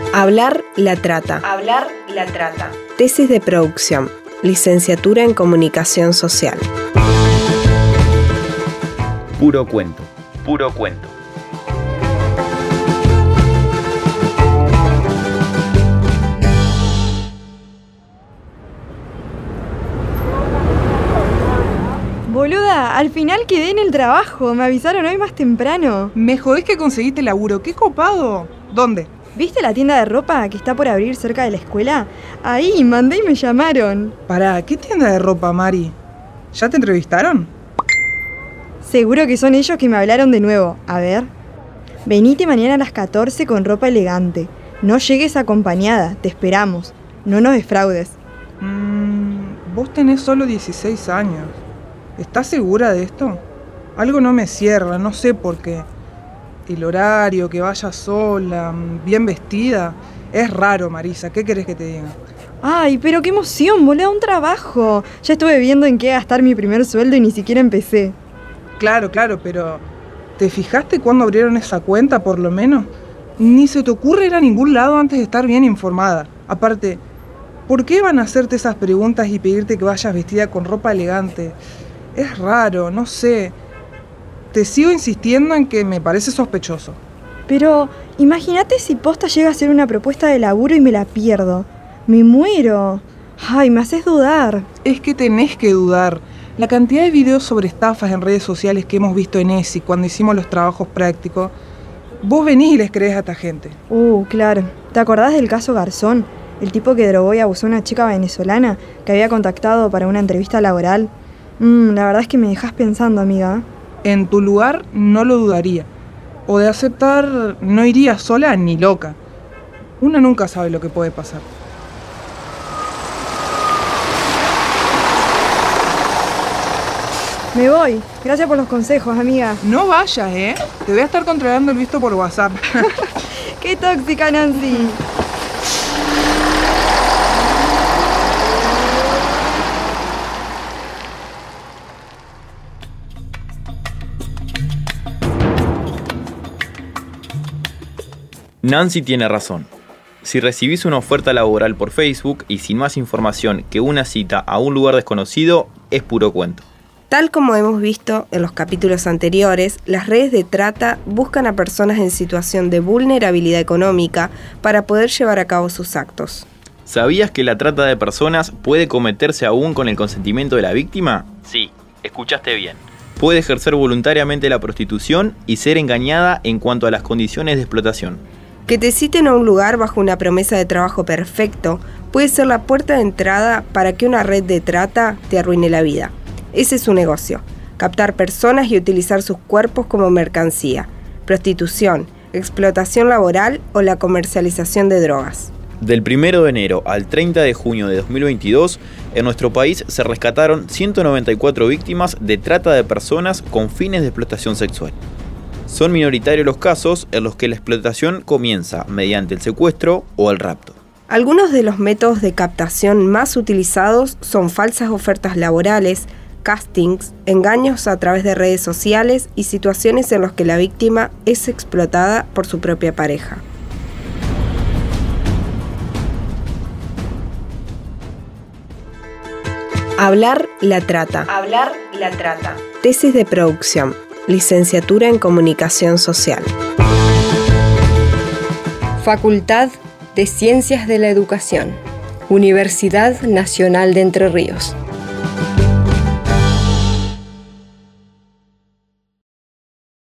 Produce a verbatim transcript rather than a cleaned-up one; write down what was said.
Hablar la trata. Hablar la trata. Tesis de producción. Licenciatura en Comunicación Social. Puro cuento. Puro cuento. Boluda, al final quedé en el trabajo. Me avisaron hoy más temprano. Me jodés que conseguiste laburo. ¡Qué copado! ¿Dónde? ¿Viste la tienda de ropa que está por abrir cerca de la escuela? Ahí, mandé y me llamaron. Pará, ¿qué tienda de ropa, Mari? ¿Ya te entrevistaron? Seguro que son ellos que me hablaron de nuevo. A ver. Venite mañana a las catorce con ropa elegante. No llegues acompañada, te esperamos. No nos defraudes. Mmm, vos tenés solo dieciséis años. ¿Estás segura de esto? Algo no me cierra, no sé por qué. El horario, que vaya sola, bien vestida. Es raro, Marisa, ¿qué querés que te diga? Ay, pero qué emoción, boluda, un trabajo. Ya estuve viendo en qué gastar mi primer sueldo y ni siquiera empecé. Claro, claro, pero ¿te fijaste cuándo abrieron esa cuenta, por lo menos? Ni se te ocurre ir a ningún lado antes de estar bien informada. Aparte, ¿por qué van a hacerte esas preguntas y pedirte que vayas vestida con ropa elegante? Es raro, no sé. Te sigo insistiendo en que me parece sospechoso. Pero imagínate si posta llega a ser una propuesta de laburo y me la pierdo. Me muero. Ay, me haces dudar. Es que tenés que dudar. La cantidad de videos sobre estafas en redes sociales que hemos visto en E S I cuando hicimos los trabajos prácticos, vos venís y les creés a esta gente. Uh, claro. ¿Te acordás del caso Garzón? El tipo que drogó y abusó a una chica venezolana que había contactado para una entrevista laboral. Mm, la verdad es que me dejás pensando, amiga. En tu lugar no lo dudaría. O de aceptar, no iría sola ni loca. Una nunca sabe lo que puede pasar. Me voy. Gracias por los consejos, amiga. No vayas, ¿eh? Te voy a estar controlando el visto por WhatsApp. ¡Qué tóxica, Nancy! Nancy tiene razón. Si recibís una oferta laboral por Facebook y sin más información que una cita a un lugar desconocido, es puro cuento. Tal como hemos visto en los capítulos anteriores, las redes de trata buscan a personas en situación de vulnerabilidad económica para poder llevar a cabo sus actos. ¿Sabías que la trata de personas puede cometerse aún con el consentimiento de la víctima? Sí, escuchaste bien. Puede ejercer voluntariamente la prostitución y ser engañada en cuanto a las condiciones de explotación. Que te citen a un lugar bajo una promesa de trabajo perfecto puede ser la puerta de entrada para que una red de trata te arruine la vida. Ese es su negocio, captar personas y utilizar sus cuerpos como mercancía, prostitución, explotación laboral o la comercialización de drogas. Del primero de enero al treinta de junio de dos mil veintidós, en nuestro país se rescataron ciento noventa y cuatro víctimas de trata de personas con fines de explotación sexual. Son minoritarios los casos en los que la explotación comienza mediante el secuestro o el rapto. Algunos de los métodos de captación más utilizados son falsas ofertas laborales, castings, engaños a través de redes sociales y situaciones en las que la víctima es explotada por su propia pareja. Hablar la trata. Hablar la trata. Tesis de producción. Licenciatura en Comunicación Social. Facultad de Ciencias de la Educación. Universidad Nacional de Entre Ríos.